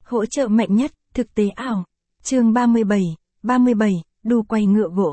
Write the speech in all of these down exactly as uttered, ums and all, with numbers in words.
Hỗ trợ mạnh nhất, thực tế ảo. Chương ba mươi bảy, ba mươi bảy, đu quay ngựa gỗ.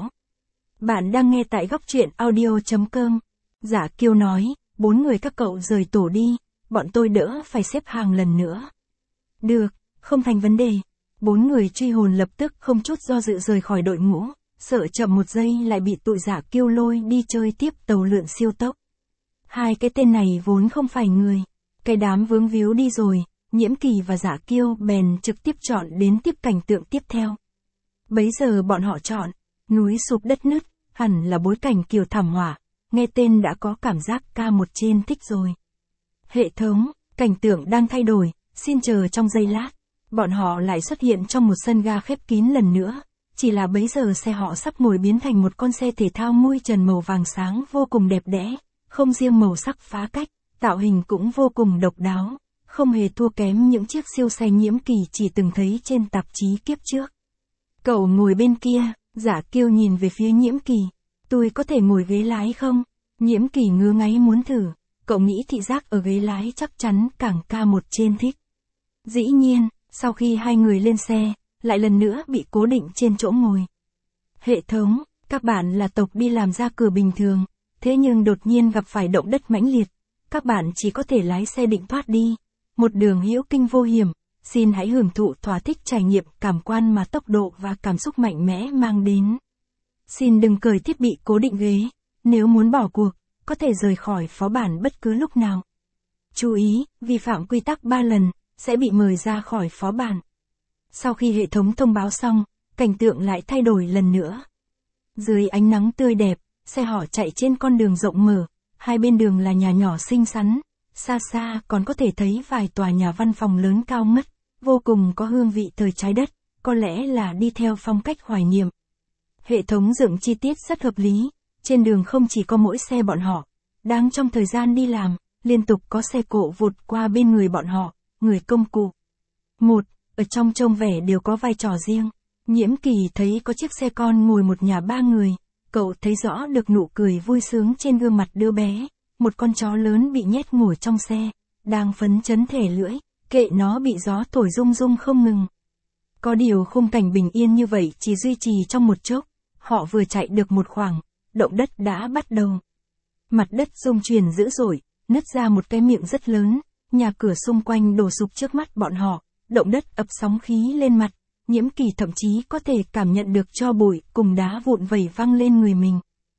Bạn đang nghe tại góc truyện audio chấm com. Giả Kiêu nói, bốn người các cậu rời tổ đi, bọn tôi đỡ phải xếp hàng lần nữa. Được, không thành vấn đề. Bốn người truy hồn lập tức không chút do dự rời khỏi đội ngũ, sợ chậm một giây lại bị tụi Giả Kiêu lôi đi chơi tiếp tàu lượn siêu tốc. Hai cái tên này vốn không phải người. Cái đám vướng víu đi rồi, Nhiễm Kỳ và Giả Kiêu bèn trực tiếp chọn đến tiếp cảnh tượng tiếp theo. Bấy giờ bọn họ chọn, núi sụp đất nứt, hẳn là bối cảnh kiểu thảm họa, nghe tên đã có cảm giác ca một trên thích rồi. Hệ thống, cảnh tượng đang thay đổi, xin chờ trong giây lát. Bọn họ lại xuất hiện trong một sân ga khép kín lần nữa, chỉ là bấy giờ xe họ sắp ngồi biến thành một con xe thể thao mui trần màu vàng sáng vô cùng đẹp đẽ, không riêng màu sắc phá cách, tạo hình cũng vô cùng độc đáo, không hề thua kém những chiếc siêu xe Nhiễm Kỳ chỉ từng thấy trên tạp chí kiếp trước. Cậu ngồi bên kia, Giả Kiêu nhìn về phía Nhiễm Kỳ, tôi có thể ngồi ghế lái không? Nhiễm Kỳ ngứa ngáy muốn thử, cậu nghĩ thị giác ở ghế lái chắc chắn càng ca một trên thích. Dĩ nhiên, sau khi hai người lên xe, lại lần nữa bị cố định trên chỗ ngồi. Hệ thống, các bạn là tộc đi làm ra cửa bình thường, thế nhưng đột nhiên gặp phải động đất mãnh liệt, các bạn chỉ có thể lái xe định thoát đi, một đường hữu kinh vô hiểm, xin hãy hưởng thụ thỏa thích trải nghiệm cảm quan mà tốc độ và cảm xúc mạnh mẽ mang đến. Xin đừng cởi thiết bị cố định ghế, nếu muốn bỏ cuộc, có thể rời khỏi phó bản bất cứ lúc nào. Chú ý, vi phạm quy tắc ba lần, sẽ bị mời ra khỏi phó bản. Sau khi hệ thống thông báo xong, cảnh tượng lại thay đổi lần nữa. Dưới ánh nắng tươi đẹp, xe họ chạy trên con đường rộng mở, hai bên đường là nhà nhỏ xinh xắn, xa xa còn có thể thấy vài tòa nhà văn phòng lớn cao ngất, vô cùng có hương vị thời trái đất, có lẽ là đi theo phong cách hoài niệm. Hệ thống dựng chi tiết rất hợp lý, trên đường không chỉ có mỗi xe bọn họ, đang trong thời gian đi làm, liên tục có xe cộ vụt qua bên người bọn họ, người công cụ. Một, ở trong trông vẻ đều có vai trò riêng. Nhiễm Kỳ thấy có chiếc xe con ngồi một nhà ba người, cậu thấy rõ được nụ cười vui sướng trên gương mặt đứa bé, một con chó lớn bị nhét ngồi trong xe, đang phấn chấn thẻ lưỡi, kệ nó bị gió thổi rung rung không ngừng. Có điều khung cảnh bình yên như vậy chỉ duy trì trong một chốc, họ vừa chạy được một khoảng, động đất đã bắt đầu. Mặt đất rung chuyển dữ dội, nứt ra một cái miệng rất lớn, nhà cửa xung quanh đổ sụp trước mắt bọn họ, động đất ập sóng khí lên mặt, Nhiễm Kỳ thậm chí có thể cảm nhận được tro bụi cùng đá vụn vẩy văng lên người mình.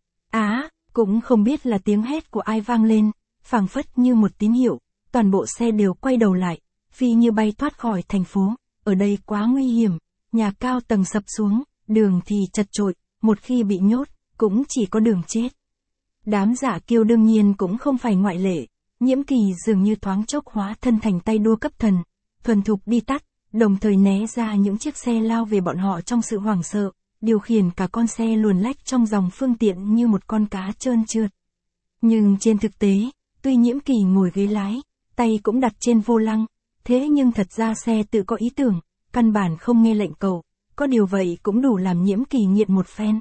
Á, cũng không biết là tiếng hét của ai vang lên, phảng phất như một tín hiệu, toàn bộ xe đều quay đầu lại, phi như bay thoát khỏi thành phố, ở đây quá nguy hiểm, nhà cao tầng sập xuống, đường thì chật chội, một khi bị nhốt, cũng chỉ có đường chết. Đám Giả Kiêu đương nhiên cũng không phải ngoại lệ, Nhiễm Kỳ dường như thoáng chốc hóa thân thành tay đua cấp thần, thuần thục đi tắt, đồng thời né ra những chiếc xe lao về bọn họ trong sự hoảng sợ, điều khiển cả con xe luồn lách trong dòng phương tiện như một con cá trơn trượt. Nhưng trên thực tế, tuy Nhiễm Kỳ ngồi ghế lái, tay cũng đặt trên vô lăng, thế nhưng thật ra xe tự có ý tưởng, căn bản không nghe lệnh cậu, có điều vậy cũng đủ làm Nhiễm Kỳ nghiện một phen.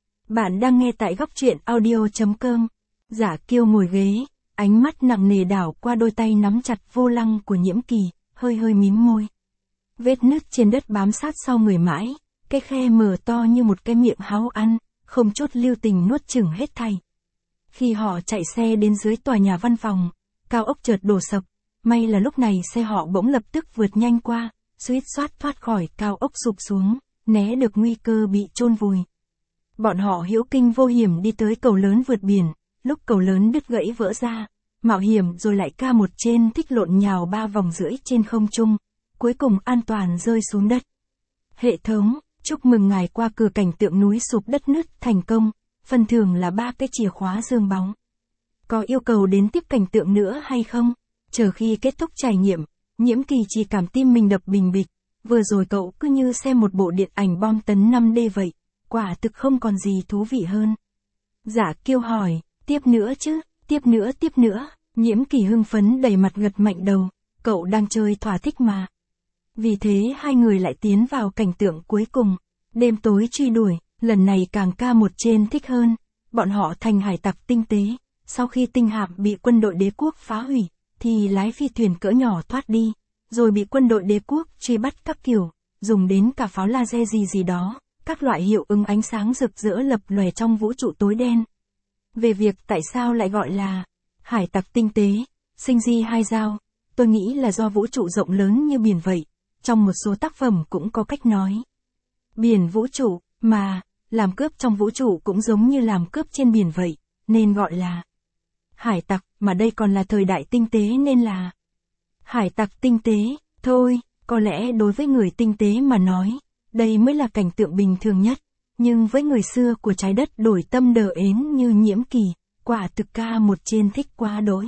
Bạn đang nghe tại góc truyện audio chấm com. Giả Kiêu ngồi ghế, ánh mắt nặng nề đảo qua đôi tay nắm chặt vô lăng của Nhiễm Kỳ, hơi hơi mím môi. Vết nứt trên đất bám sát sau người mãi, cái khe mở to như một cái miệng háo ăn, không chút lưu tình nuốt chửng hết thảy. Khi họ chạy xe đến dưới tòa nhà văn phòng, cao ốc chợt đổ sập, may là lúc này xe họ bỗng lập tức vượt nhanh qua, suýt soát thoát khỏi cao ốc sụp xuống, né được nguy cơ bị chôn vùi. Bọn họ hữu kinh vô hiểm đi tới cầu lớn vượt biển, lúc cầu lớn đứt gãy vỡ ra, mạo hiểm rồi lại ca một trên thích lộn nhào ba vòng rưỡi trên không trung, cuối cùng an toàn rơi xuống đất. Hệ thống, chúc mừng ngài qua cửa cảnh tượng núi sụp đất nứt thành công, phần thưởng là ba cái chìa khóa dương bóng. Có yêu cầu đến tiếp cảnh tượng nữa hay không? Chờ khi kết thúc trải nghiệm, Nhiễm Kỳ chỉ cảm tim mình đập bình bịch, vừa rồi cậu cứ như xem một bộ điện ảnh bom tấn năm D vậy, quả thực không còn gì thú vị hơn. Giả Kiêu hỏi, tiếp nữa chứ, tiếp nữa tiếp nữa, Nhiễm Kỳ hưng phấn đầy mặt gật mạnh đầu, cậu đang chơi thỏa thích mà. Vì thế hai người lại tiến vào cảnh tượng cuối cùng, đêm tối truy đuổi, lần này càng ca một trên thích hơn, bọn họ thành hải tặc tinh tế, sau khi tinh hạm bị quân đội đế quốc phá hủy, thì lái phi thuyền cỡ nhỏ thoát đi, rồi bị quân đội đế quốc truy bắt các kiểu, dùng đến cả pháo laser gì gì đó, các loại hiệu ứng ánh sáng rực rỡ lập lòe trong vũ trụ tối đen. Về việc tại sao lại gọi là hải tặc tinh tế, sinh di hai dao, tôi nghĩ là do vũ trụ rộng lớn như biển vậy, trong một số tác phẩm cũng có cách nói. Biển vũ trụ, mà, làm cướp trong vũ trụ cũng giống như làm cướp trên biển vậy, nên gọi là hải tặc, mà đây còn là thời đại tinh tế nên là hải tặc tinh tế, thôi, có lẽ đối với người tinh tế mà nói, đây mới là cảnh tượng bình thường nhất, nhưng với người xưa của trái đất đổi tâm đờ ến như Nhiễm Kỳ, quả thực ca một trên thích quá đỗi.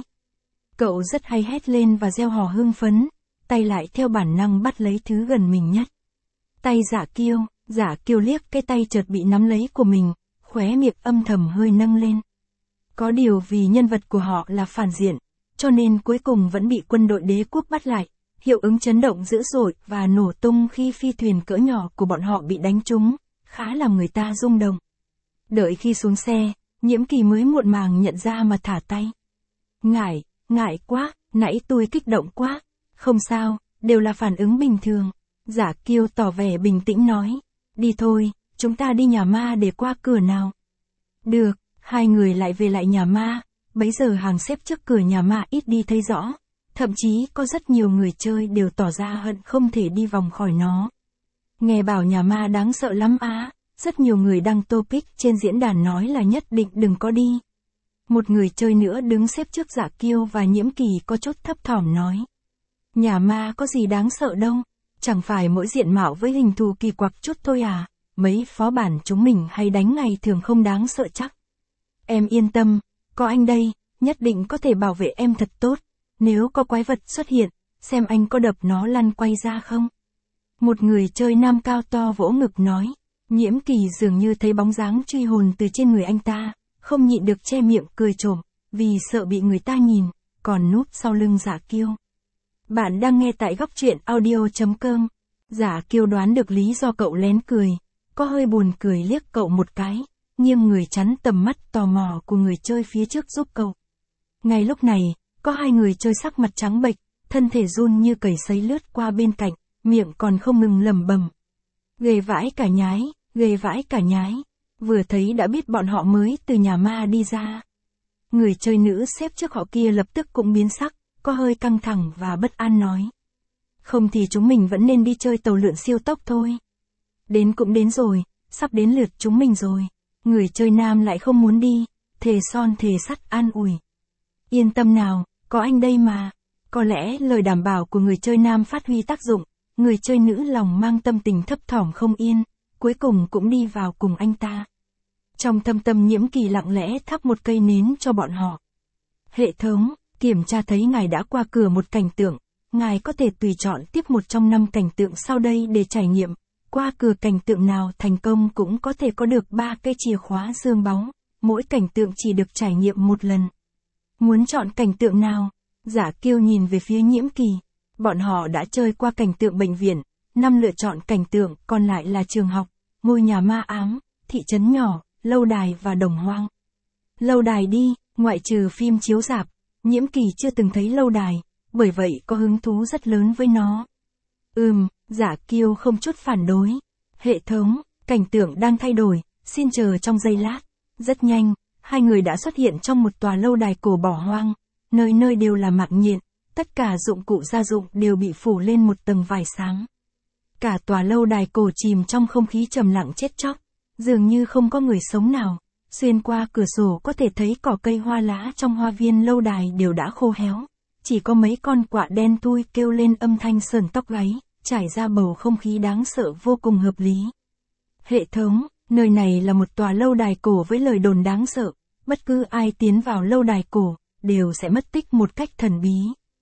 Cậu rất hay hét lên và reo hò hưng phấn, tay lại theo bản năng bắt lấy thứ gần mình nhất. Tay Giả Kiêu, Giả Kiêu liếc cái tay chợt bị nắm lấy của mình, khóe miệng âm thầm hơi nâng lên. Có điều vì nhân vật của họ là phản diện, cho nên cuối cùng vẫn bị quân đội đế quốc bắt lại, hiệu ứng chấn động dữ dội và nổ tung khi phi thuyền cỡ nhỏ của bọn họ bị đánh trúng, khá làm người ta rung động. Đợi khi xuống xe, Nhiễm Kỳ mới muộn màng nhận ra mà thả tay. Ngại, ngại quá, nãy tôi kích động quá. Không sao, đều là phản ứng bình thường. Giả Kiêu tỏ vẻ bình tĩnh nói. Đi thôi, chúng ta đi nhà ma để qua cửa nào. Được, hai người lại về lại nhà ma, bấy giờ hàng xếp trước cửa nhà ma ít đi thấy rõ. Thậm chí có rất nhiều người chơi đều tỏ ra hận không thể đi vòng khỏi nó. Nghe bảo nhà ma đáng sợ lắm á, rất nhiều người đăng topic trên diễn đàn nói là nhất định đừng có đi. Một người chơi nữa đứng xếp trước Giả Kiêu và Nhiễm Kỳ có chút thấp thỏm nói. Nhà ma có gì đáng sợ đâu, chẳng phải mỗi diện mạo với hình thù kỳ quặc chút thôi à, mấy phó bản chúng mình hay đánh ngày thường không đáng sợ chắc. Em yên tâm, có anh đây, nhất định có thể bảo vệ em thật tốt, nếu có quái vật xuất hiện, xem anh có đập nó lăn quay ra không. Một người chơi nam cao to vỗ ngực nói, Nhiễm Kỳ dường như thấy bóng dáng truy hồn từ trên người anh ta, không nhịn được che miệng cười trộm, vì sợ bị người ta nhìn, còn núp sau lưng Giả Kiêu. Bạn đang nghe tại góc truyện audio chấm com. Giả Kiêu đoán được lý do cậu lén cười, có hơi buồn cười liếc cậu một cái, nghiêng người chắn tầm mắt tò mò của người chơi phía trước giúp cậu. Ngay lúc này, có hai người chơi sắc mặt trắng bệch, thân thể run như cầy sấy lướt qua bên cạnh, miệng còn không ngừng lẩm bẩm. Ghê vãi cả nhái, ghê vãi cả nhái. Vừa thấy đã biết bọn họ mới từ nhà ma đi ra. Người chơi nữ xếp trước họ kia lập tức cũng biến sắc, có hơi căng thẳng và bất an nói. Không thì chúng mình vẫn nên đi chơi tàu lượn siêu tốc thôi. Đến cũng đến rồi, sắp đến lượt chúng mình rồi. Người chơi nam lại không muốn đi, thề son thề sắt an ủi. Yên tâm nào, có anh đây mà. Có lẽ lời đảm bảo của người chơi nam phát huy tác dụng, người chơi nữ lòng mang tâm tình thấp thỏm không yên, cuối cùng cũng đi vào cùng anh ta. Trong thâm tâm Nhiễm Kỳ lặng lẽ thắp một cây nến cho bọn họ. Hệ thống, kiểm tra thấy ngài đã qua cửa một cảnh tượng, ngài có thể tùy chọn tiếp một trong năm cảnh tượng sau đây để trải nghiệm. Qua cửa cảnh tượng nào thành công cũng có thể có được ba cây chìa khóa dương báu, mỗi cảnh tượng chỉ được trải nghiệm một lần. Muốn chọn cảnh tượng nào? Giả Kiêu nhìn về phía Nhiễm Kỳ. Bọn họ đã chơi qua cảnh tượng bệnh viện, năm lựa chọn cảnh tượng còn lại là trường học, ngôi nhà ma ám, thị trấn nhỏ, lâu đài và đồng hoang. Lâu đài đi, ngoại trừ phim chiếu rạp, Nhiễm Kỳ chưa từng thấy lâu đài, bởi vậy có hứng thú rất lớn với nó. Ừm, Giả Kiêu không chút phản đối. Hệ thống, cảnh tượng đang thay đổi, xin chờ trong giây lát. Rất nhanh, hai người đã xuất hiện trong một tòa lâu đài cổ bỏ hoang, nơi nơi đều là mạng nhện, tất cả dụng cụ gia dụng đều bị phủ lên một tầng vải sáng. Cả tòa lâu đài cổ chìm trong không khí trầm lặng chết chóc, dường như không có người sống nào. Xuyên qua cửa sổ có thể thấy cỏ cây hoa lá trong hoa viên lâu đài đều đã khô héo. Chỉ có mấy con quạ đen thui kêu lên âm thanh sờn tóc gáy, trải ra bầu không khí đáng sợ vô cùng hợp lý. Hệ thống, nơi này là một tòa lâu đài cổ với lời đồn đáng sợ. Bất cứ ai tiến vào lâu đài cổ, đều sẽ mất tích một cách thần bí.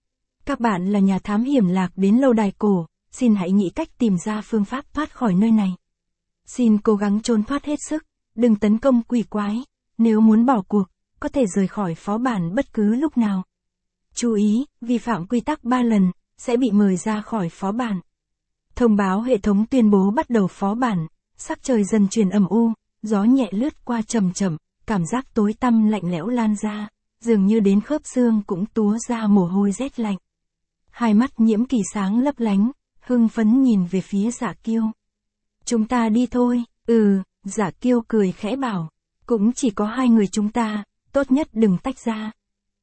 Các bạn là nhà thám hiểm lạc đến lâu đài cổ, xin hãy nghĩ cách tìm ra phương pháp thoát khỏi nơi này. Xin cố gắng trốn thoát hết sức, đừng tấn công quỷ quái. Nếu muốn bỏ cuộc, có thể rời khỏi phó bản bất cứ lúc nào. Chú ý, vi phạm quy tắc ba lần, sẽ bị mời ra khỏi phó bản. Thông báo hệ thống tuyên bố bắt đầu phó bản, sắc trời dần chuyển ẩm u, gió nhẹ lướt qua chậm chậm, cảm giác tối tăm lạnh lẽo lan ra, dường như đến khớp xương cũng túa ra mồ hôi rét lạnh. Hai mắt Nhiễm Kỳ sáng lấp lánh, hưng phấn nhìn về phía Giả Kiêu. Chúng ta đi thôi. Ừ, Giả Kiêu cười khẽ bảo. Cũng chỉ có hai người chúng ta, tốt nhất đừng tách ra.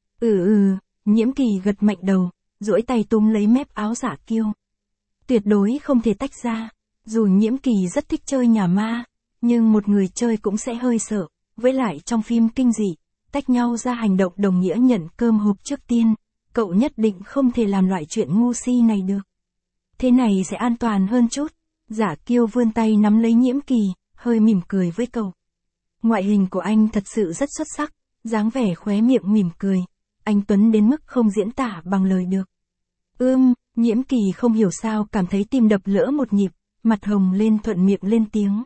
Ừ ừ, Nhiễm Kỳ gật mạnh đầu, duỗi tay túm lấy mép áo Giả Kiêu. Tuyệt đối không thể tách ra. Dù Nhiễm Kỳ rất thích chơi nhà ma, nhưng một người chơi cũng sẽ hơi sợ. Với lại trong phim kinh dị, tách nhau ra hành động đồng nghĩa nhận cơm hộp trước tiên. Cậu nhất định không thể làm loại chuyện ngu si này được. Thế này sẽ an toàn hơn chút. Giả Kiêu vươn tay nắm lấy Nhiễm Kỳ, hơi mỉm cười với cậu. Ngoại hình của anh thật sự rất xuất sắc, dáng vẻ khóe miệng mỉm cười. Anh tuấn đến mức không diễn tả bằng lời được. Ưm, Nhiễm Kỳ không hiểu sao cảm thấy tim đập lỡ một nhịp, mặt hồng lên thuận miệng lên tiếng.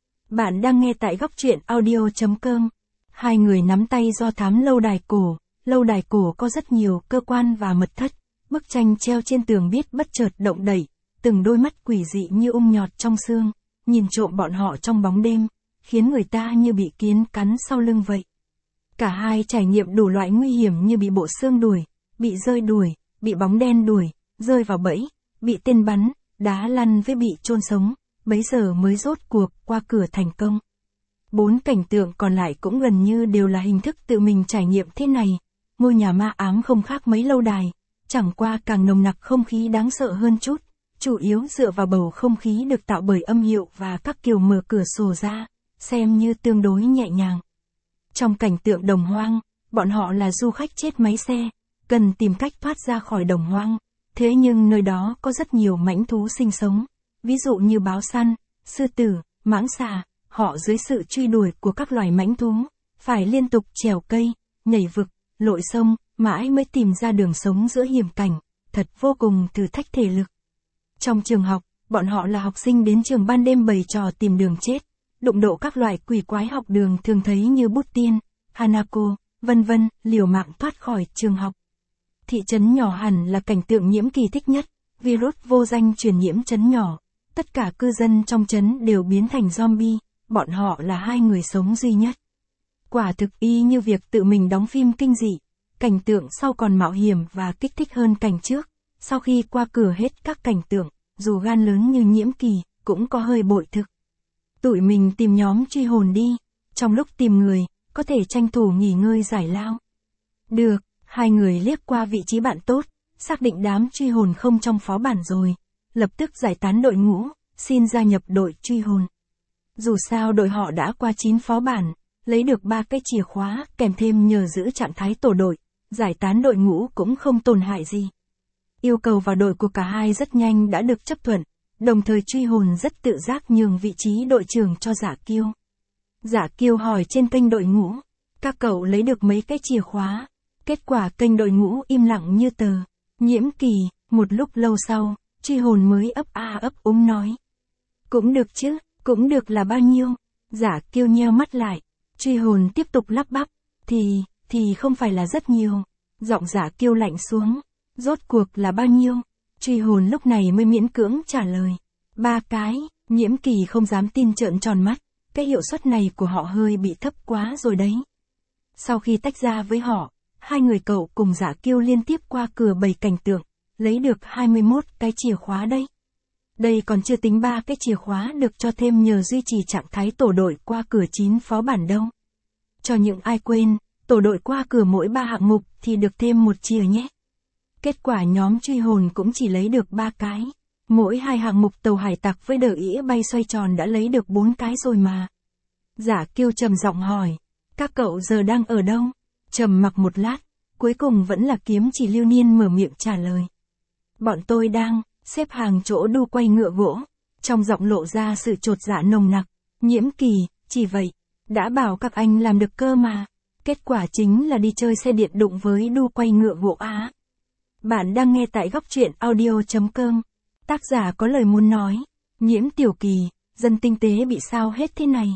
Bạn đang nghe tại góc truyện audio chấm com. Hai người nắm tay do thám lâu đài cổ. Lâu đài cổ có rất nhiều cơ quan và mật thất. Bức tranh treo trên tường biết bất chợt động đẩy. Từng đôi mắt quỷ dị như ung nhọt trong xương, nhìn trộm bọn họ trong bóng đêm, khiến người ta như bị kiến cắn sau lưng vậy. Cả hai trải nghiệm đủ loại nguy hiểm như bị bộ xương đuổi, bị rơi đuổi, bị bóng đen đuổi, rơi vào bẫy, bị tên bắn, đá lăn với bị chôn sống, bấy giờ mới rốt cuộc qua cửa thành công. Bốn cảnh tượng còn lại cũng gần như đều là hình thức tự mình trải nghiệm thế này. Ngôi nhà ma ám không khác mấy lâu đài, chẳng qua càng nồng nặc không khí đáng sợ hơn chút, chủ yếu dựa vào bầu không khí được tạo bởi âm hiệu và các kiểu mở cửa sổ ra, xem như tương đối nhẹ nhàng. Trong cảnh tượng đồng hoang, bọn họ là du khách chết máy xe, cần tìm cách thoát ra khỏi đồng hoang, thế nhưng nơi đó có rất nhiều mãnh thú sinh sống, ví dụ như báo săn, sư tử, mãng xà, họ dưới sự truy đuổi của các loài mãnh thú, phải liên tục trèo cây, nhảy vực, lội sông, mãi mới tìm ra đường sống giữa hiểm cảnh, thật vô cùng thử thách thể lực. Trong trường học, bọn họ là học sinh đến trường ban đêm bày trò tìm đường chết, đụng độ các loại quỷ quái học đường thường thấy như bút tiên, Hanako, vân vân, liều mạng thoát khỏi trường học. Thị trấn nhỏ hẳn là cảnh tượng Nhiễm Kỳ thích nhất, virus vô danh truyền nhiễm trấn nhỏ, tất cả cư dân trong trấn đều biến thành zombie, bọn họ là hai người sống duy nhất. Quả thực y như việc tự mình đóng phim kinh dị, cảnh tượng sau còn mạo hiểm và kích thích hơn cảnh trước. Sau khi qua cửa hết các cảnh tượng, dù gan lớn như Nhiễm Kỳ, cũng có hơi bội thực. Tụi mình tìm nhóm truy hồn đi, trong lúc tìm người, có thể tranh thủ nghỉ ngơi giải lao. Được, hai người liếc qua vị trí bạn tốt, xác định đám truy hồn không trong phó bản rồi, lập tức giải tán đội ngũ, xin gia nhập đội truy hồn. Dù sao đội họ đã qua chín phó bản, lấy được ba cái chìa khóa, kèm thêm nhờ giữ trạng thái tổ đội, giải tán đội ngũ cũng không tổn hại gì. Yêu cầu vào đội của cả hai rất nhanh đã được chấp thuận, đồng thời truy hồn rất tự giác nhường vị trí đội trưởng cho Giả Kiêu. Giả Kiêu hỏi trên kênh đội ngũ, các cậu lấy được mấy cái chìa khóa, kết quả kênh đội ngũ im lặng như tờ. Nhiễm Kỳ, một lúc lâu sau, truy hồn mới ấp a ấp úng nói. Cũng được chứ, cũng được là bao nhiêu? Giả Kiêu nheo mắt lại, truy hồn tiếp tục lắp bắp, thì, thì không phải là rất nhiều. Giọng Giả Kiêu lạnh xuống. Rốt cuộc là bao nhiêu? Truy hồn lúc này mới miễn cưỡng trả lời. Ba cái, Nhiễm Kỳ không dám tin trợn tròn mắt, cái hiệu suất này của họ hơi bị thấp quá rồi đấy. Sau khi tách ra với họ, hai người cậu cùng Giả Kiêu liên tiếp qua cửa bảy cảnh tượng, lấy được hai mươi mốt cái chìa khóa đây. Đây còn chưa tính ba cái chìa khóa được cho thêm nhờ duy trì trạng thái tổ đội qua cửa chín phó bản đâu. Cho những ai quên, tổ đội qua cửa mỗi ba hạng mục thì được thêm một chìa nhé. Kết quả nhóm truy hồn cũng chỉ lấy được ba cái. Mỗi hai hạng mục tàu hải tặc với đờ ĩa bay xoay tròn đã lấy được bốn cái rồi mà. Giả Kiêu trầm giọng hỏi, các cậu giờ đang ở đâu? Trầm mặc một lát, cuối cùng vẫn là Kiếm Chỉ Lưu Niên mở miệng trả lời. Bọn tôi đang xếp hàng chỗ đu quay ngựa gỗ, trong giọng lộ ra sự chột dạ nồng nặc. Nhiễm Kỳ, chỉ vậy, đã bảo các anh làm được cơ mà. Kết quả chính là đi chơi xe điện đụng với đu quay ngựa gỗ á. Bạn đang nghe tại góc truyện audio chấm com. Tác giả có lời muốn nói. Nhiễm Tiểu Kỳ, dân tinh tế bị sao hết thế này.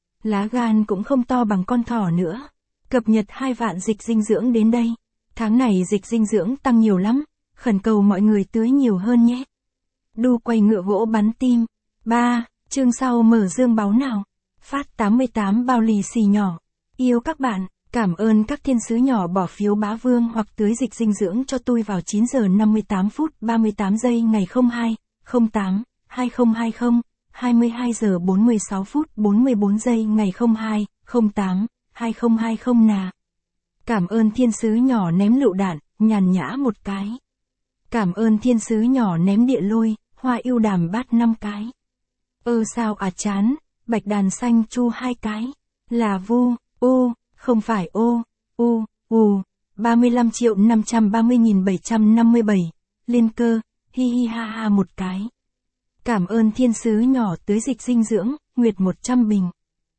Lá gan cũng không to bằng con thỏ nữa. Cập nhật hai vạn dịch dinh dưỡng đến đây. Tháng này dịch dinh dưỡng tăng nhiều lắm. Khẩn cầu mọi người tưới nhiều hơn nhé. Đu quay ngựa gỗ bắn tim. ba. Chương sau mở dương báo nào. Phát tám mươi tám bao lì xì nhỏ. Yêu các bạn. Cảm ơn các thiên sứ nhỏ bỏ phiếu bá vương hoặc tưới dịch dinh dưỡng cho tôi vào chín giờ năm mươi tám phút ba mươi tám giây ngày không hai, không tám, hai không hai không, hai mươi hai giờ bốn mươi sáu phút bốn mươi bốn giây ngày không hai, không tám, hai không hai không nà. Cảm ơn thiên sứ nhỏ ném lựu đạn, nhàn nhã một cái. Cảm ơn thiên sứ nhỏ ném địa lôi, hoa yêu đàm bát năm cái. Ơ sao à chán, bạch đàn xanh chu hai cái. Là vu, u, không phải ô, u, u, ba mươi lăm triệu năm trăm ba mươi nghìn bảy trăm năm mươi bảy, liên cơ, hi hi ha ha một cái. Cảm ơn thiên sứ nhỏ tưới dịch dinh dưỡng, nguyệt một trăm bình.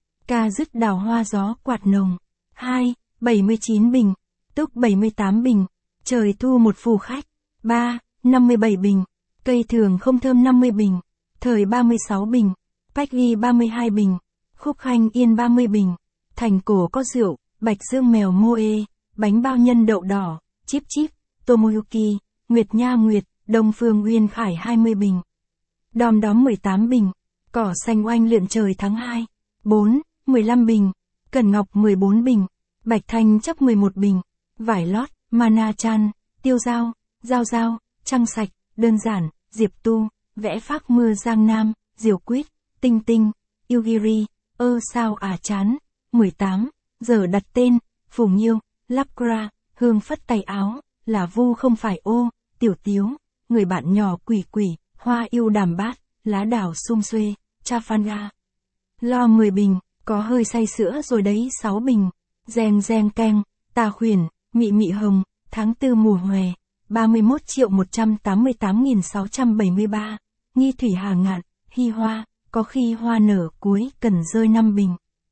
Ca dứt đào hoa gió quạt nồng. hai, bảy mươi chín bình. Túc bảy mươi tám bình. Trời thu một phù khách. ba, năm mươi bảy bình. Cây thường không thơm năm mươi bình. Thời ba mươi sáu bình. Bách ghi ba mươi hai bình. Khúc khanh yên ba mươi bình. Thành cổ có rượu, bạch dương mèo moe, bánh bao nhân đậu đỏ, chip chip, tomoyuki, nguyệt nha nguyệt, đông phương uyên khải hai mươi bình. Đom đóm mười tám bình. Cỏ xanh oanh lượn trời tháng hai. bốn, mười lăm bình. Cần ngọc mười bốn bình. Bạch thanh chấp mười một bình. Vải lót, mana chan, tiêu dao, dao dao, trăng sạch, đơn giản, diệp tu, vẽ phác mưa giang nam, diều quýt, tinh tinh, yugiri, ơ sao à chán. mười tám, giờ đặt tên, phù nghiêu, lapra, hương phất tay áo, là vu không phải ô, tiểu tiếu, người bạn nhỏ quỷ quỷ, hoa yêu đàm bát, lá đảo sum xuê, chafanga. Lo mười bình, có hơi say sữa rồi đấy sáu bình. Reng reng keng, tà khuyển, mị mị hồng, tháng tư mùa hòe, ba mươi mốt triệu một trăm tám mươi tám nghìn sáu trăm bảy mươi ba. Nghi thủy hà ngạn, hy hoa, có khi hoa nở cuối cần rơi năm bình.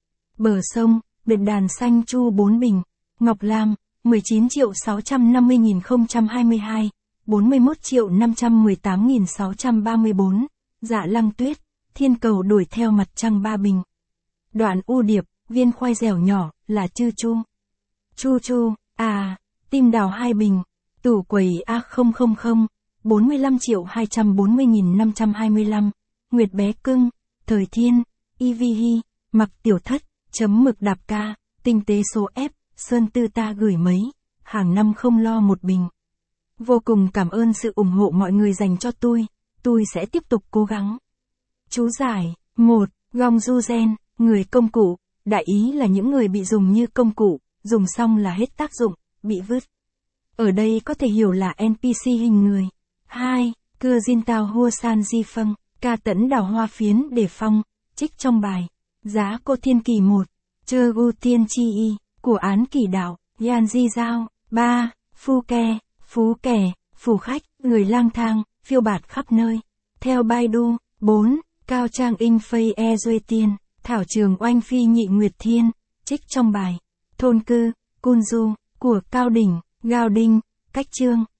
Bờ sông, biệt đàn xanh chu bốn bình. Ngọc lam, mười chín triệu sáu trăm năm mươi nghìn không trăm hai mươi hai, bốn mươi mốt triệu năm trăm mười tám nghìn sáu trăm ba mươi bốn. Dạ lăng tuyết, thiên cầu đuổi theo mặt trăng ba bình. Đoạn u điệp, viên khoai dẻo nhỏ, là chư chu. Chu chu, à, tim đào hai bình. Tủ quầy A không không không, bốn mươi lăm triệu hai trăm bốn mươi nghìn năm trăm hai mươi lăm. Nguyệt bé cưng, thời thiên, Ivihi, mặc tiểu thất, chấm mực đạp ca, tinh tế số F, sơn tư ta gửi mấy, hàng năm không lo một bình. Vô cùng cảm ơn sự ủng hộ mọi người dành cho tôi, tôi sẽ tiếp tục cố gắng. Chú giải, một, gong du gen, người công cụ, đại ý là những người bị dùng như công cụ, dùng xong là hết tác dụng, bị vứt. Ở đây có thể hiểu là en pê xê hình người. hai. Cưa Jin Tao Hua San Di Phân, ca tẫn đào hoa phiến để phong, trích trong bài. Giá cô thiên kỳ một. Chơ gu tiên chi y, của án kỳ đạo, Yan Di Giao. ba. Phu ke, phú kẻ, phù khách, người lang thang, phiêu bạt khắp nơi. Theo Baidu. bốn. Cao Trang In Phây E Duê Tiên, Thảo Trường Oanh Phi Nhị Nguyệt Thiên, trích trong bài. Thôn cư, Cun Du, của Cao Đỉnh, Gao Đinh, cách chương.